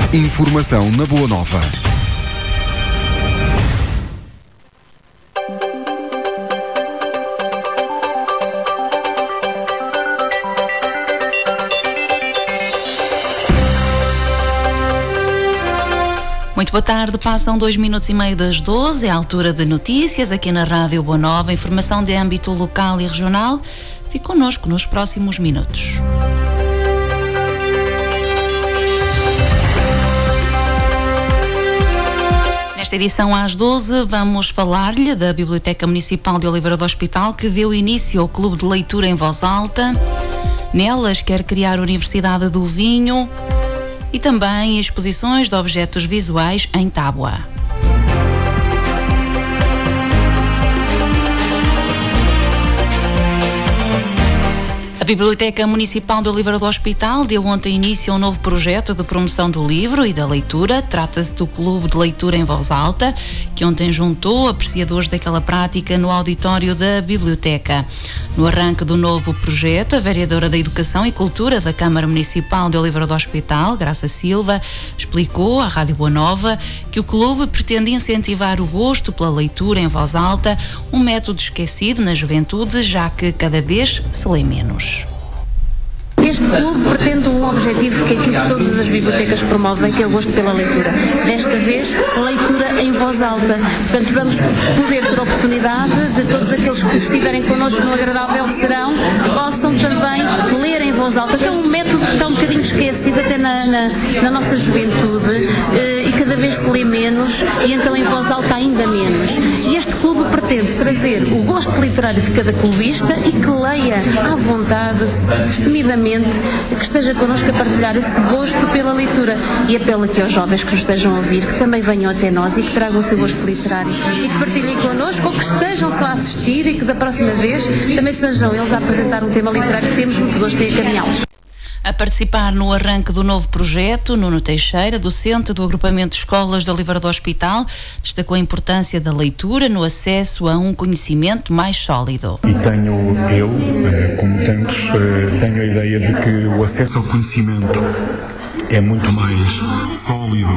Informação na Boa Nova. Muito boa tarde, passam 2 minutos e meio das 12, é a altura de notícias aqui na Rádio Boa Nova, informação de âmbito local e regional. Fique connosco nos próximos minutos. Nesta edição às 12 vamos falar-lhe da Biblioteca Municipal de Oliveira do Hospital, que deu início ao Clube de Leitura em Voz Alta. Nelas quer criar a Universidade do Vinho e também exposições de objetos visuais em tábua. A Biblioteca Municipal de Oliveira do Hospital deu ontem início a um novo projeto de promoção do livro e da leitura. Trata-se do Clube de Leitura em Voz Alta, que ontem juntou apreciadores daquela prática no auditório da Biblioteca. No arranque do novo projeto, a vereadora da Educação e Cultura da Câmara Municipal de Oliveira do Hospital, Graça Silva, explicou à Rádio Boa Nova que o clube pretende incentivar o gosto pela leitura em voz alta, um método esquecido na juventude, já que cada vez se lê menos. Este clube pretende um objetivo que é aquilo que todas as bibliotecas promovem, que é o gosto pela leitura. Desta vez, leitura em voz alta. Portanto, vamos poder ter a oportunidade de todos aqueles que estiverem connosco no agradável serão, possam também ler em voz alta, que é um método que está um bocadinho esquecido até na nossa juventude, e cada vez se lê menos, e então em voz alta ainda menos. E este clube pretende trazer o gosto literário de cada clubista e que leia à vontade, destemidamente, que esteja connosco a partilhar esse gosto pela leitura, e apelo aqui aos jovens que nos estejam a ouvir, que também venham até nós e que tragam o seu gosto literário e que partilhem connosco, ou que estejam só a assistir e que da próxima vez também sejam eles a apresentar um tema literário que temos muito gosto em acarinhá-los. A participar no arranque do novo projeto, Nuno Teixeira, docente do agrupamento de escolas de Oliveira do Hospital, destacou a importância da leitura no acesso a um conhecimento mais sólido. E tenho eu, como tantos, tenho a ideia de que o acesso ao conhecimento é muito mais sólido,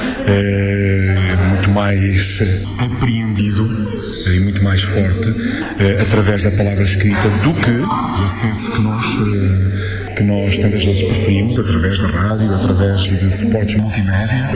muito mais apreendido e muito mais forte através da palavra escrita do que o acesso que nós tantas vezes preferimos, através da rádio, através de suportes multimédia,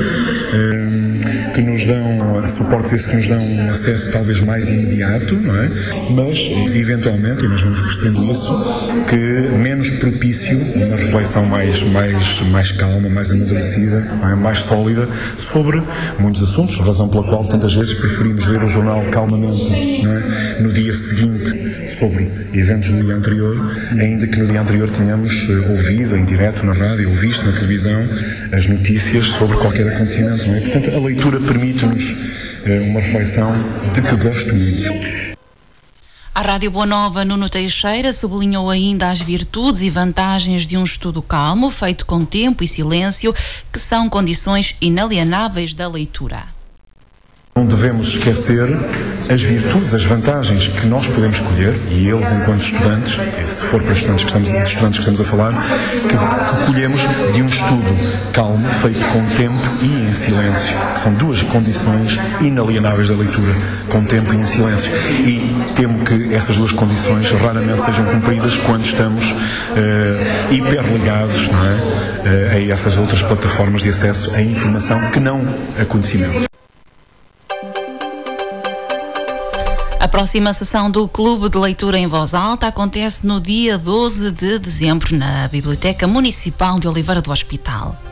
que nos dão, suportes esses que nos dão um acesso talvez mais imediato, não é? Mas, eventualmente, e nós vamos percebendo isso, que menos propício a uma reflexão mais calma, mais amadurecida, mais sólida, sobre muitos assuntos, razão pela qual tantas vezes preferimos ler o jornal calmamente, não é? No dia seguinte, sobre eventos do dia anterior, ainda que no dia anterior tenhamos ouvido em direto na rádio ou visto na televisão as notícias sobre qualquer acontecimento, não é? Portanto, a leitura permite-nos uma reflexão de que gosto muito. A Rádio Boa Nova, Nuno Teixeira, sublinhou ainda as virtudes e vantagens de um estudo calmo, feito com tempo e silêncio, que são condições inalienáveis da leitura. Não devemos esquecer as virtudes, as vantagens que nós podemos escolher, e eles, enquanto estudantes, se for para estudantes que estamos a falar, que colhemos de um estudo calmo, feito com tempo e em silêncio. São duas condições inalienáveis da leitura, com tempo e em silêncio. E temo que essas duas condições raramente sejam cumpridas quando estamos hiperligados, não é? A essas outras plataformas de acesso à informação que não a conhecimento. A próxima sessão do Clube de Leitura em Voz Alta acontece no dia 12 de dezembro na Biblioteca Municipal de Oliveira do Hospital.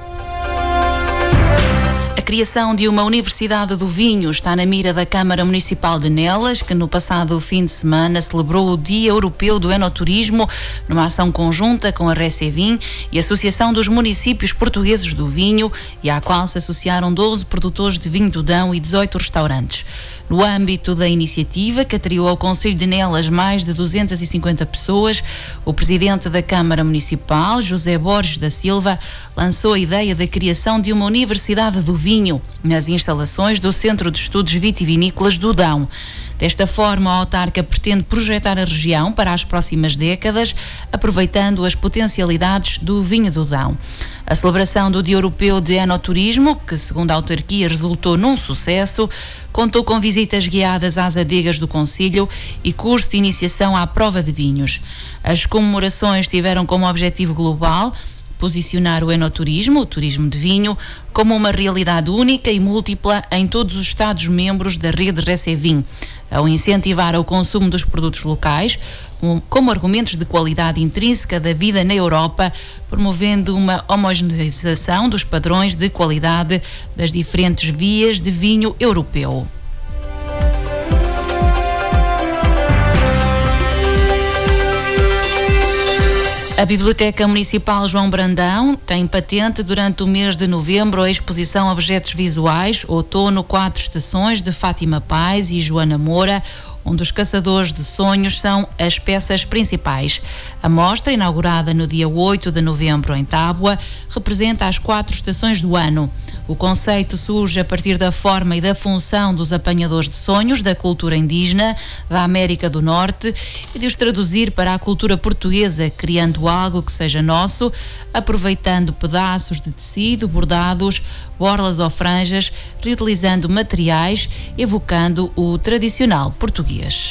A criação de uma Universidade do Vinho está na mira da Câmara Municipal de Nelas, que no passado fim de semana celebrou o Dia Europeu do Enoturismo, numa ação conjunta com a Recevim e a Associação dos Municípios Portugueses do Vinho, e à qual se associaram 12 produtores de vinho do Dão e 18 restaurantes. No âmbito da iniciativa, que atraiu ao Concelho de Nelas mais de 250 pessoas, o presidente da Câmara Municipal, José Borges da Silva, lançou a ideia da criação de uma Universidade do Vinho nas instalações do Centro de Estudos Vitivinícolas do Dão. Desta forma, a autarca pretende projetar a região para as próximas décadas, aproveitando as potencialidades do vinho do Dão. A celebração do Dia Europeu de Enoturismo, que segundo a autarquia resultou num sucesso, contou com visitas guiadas às adegas do concelho e curso de iniciação à prova de vinhos. As comemorações tiveram como objetivo global posicionar o enoturismo, o turismo de vinho, como uma realidade única e múltipla em todos os Estados-membros da rede Recevim, ao incentivar o consumo dos produtos locais, como argumentos de qualidade intrínseca da vida na Europa, promovendo uma homogeneização dos padrões de qualidade das diferentes vias de vinho europeu. A Biblioteca Municipal João Brandão tem patente durante o mês de novembro a exposição Objetos Visuais, Outono 4 Estações, de Fátima Paz e Joana Moura, onde os caçadores de sonhos são as peças principais. A mostra, inaugurada no dia 8 de novembro em Tábua, representa as 4 estações do ano. O conceito surge a partir da forma e da função dos apanhadores de sonhos da cultura indígena da América do Norte e de os traduzir para a cultura portuguesa, criando algo que seja nosso, aproveitando pedaços de tecido, bordados, borlas ou franjas, reutilizando materiais, evocando o tradicional português.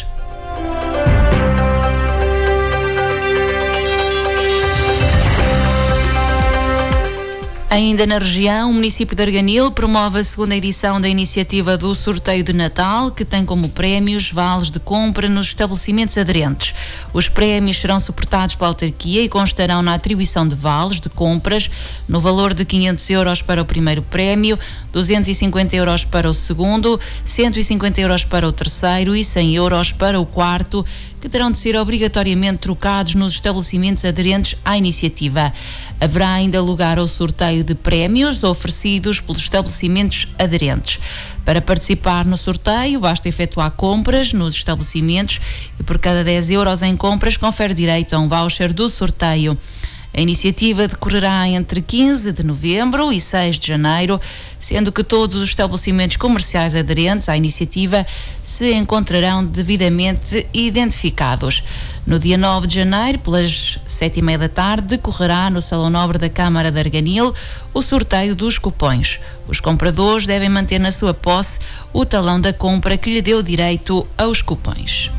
Ainda na região, o município de Arganil promove a segunda edição da iniciativa do Sorteio de Natal, que tem como prémios vales de compra nos estabelecimentos aderentes. Os prémios serão suportados pela autarquia e constarão na atribuição de vales de compras no valor de 500 euros para o primeiro prémio, 250 euros para o segundo, 150 euros para o terceiro e 100 euros para o quarto, que terão de ser obrigatoriamente trocados nos estabelecimentos aderentes à iniciativa. Haverá ainda lugar ao sorteio de prémios oferecidos pelos estabelecimentos aderentes. Para participar no sorteio, basta efetuar compras nos estabelecimentos e por cada 10 euros em compras confere direito a um voucher do sorteio. A iniciativa decorrerá entre 15 de novembro e 6 de janeiro, sendo que todos os estabelecimentos comerciais aderentes à iniciativa se encontrarão devidamente identificados. No dia 9 de janeiro, pelas 7h30 da tarde, decorrerá no Salão Nobre da Câmara de Arganil o sorteio dos cupões. Os compradores devem manter na sua posse o talão da compra que lhe deu direito aos cupões.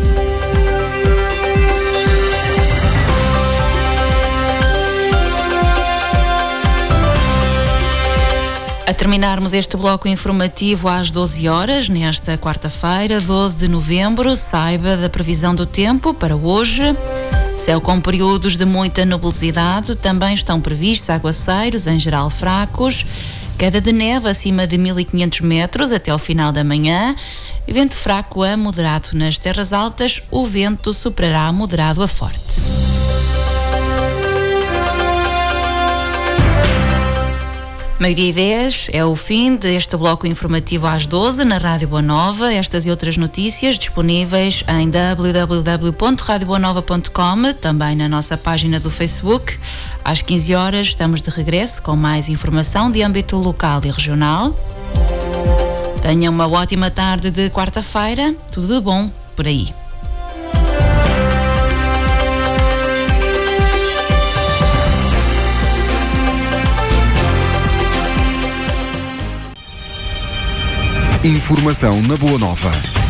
A terminarmos este bloco informativo às 12 horas, nesta quarta-feira, 12 de novembro, saiba da previsão do tempo para hoje. Céu com períodos de muita nubosidade, também estão previstos aguaceiros, em geral fracos, queda de neve acima de 1500 metros até ao final da manhã, vento fraco a moderado nas terras altas, o vento superará moderado a forte. Meio-dia e 10 é o fim deste bloco informativo às 12 na Rádio Boa Nova. Estas e outras notícias disponíveis em www.radioboanova.com, também na nossa página do Facebook. Às 15 horas estamos de regresso com mais informação de âmbito local e regional. Tenham uma ótima tarde de quarta-feira. Tudo de bom por aí. Informação na Boa Nova.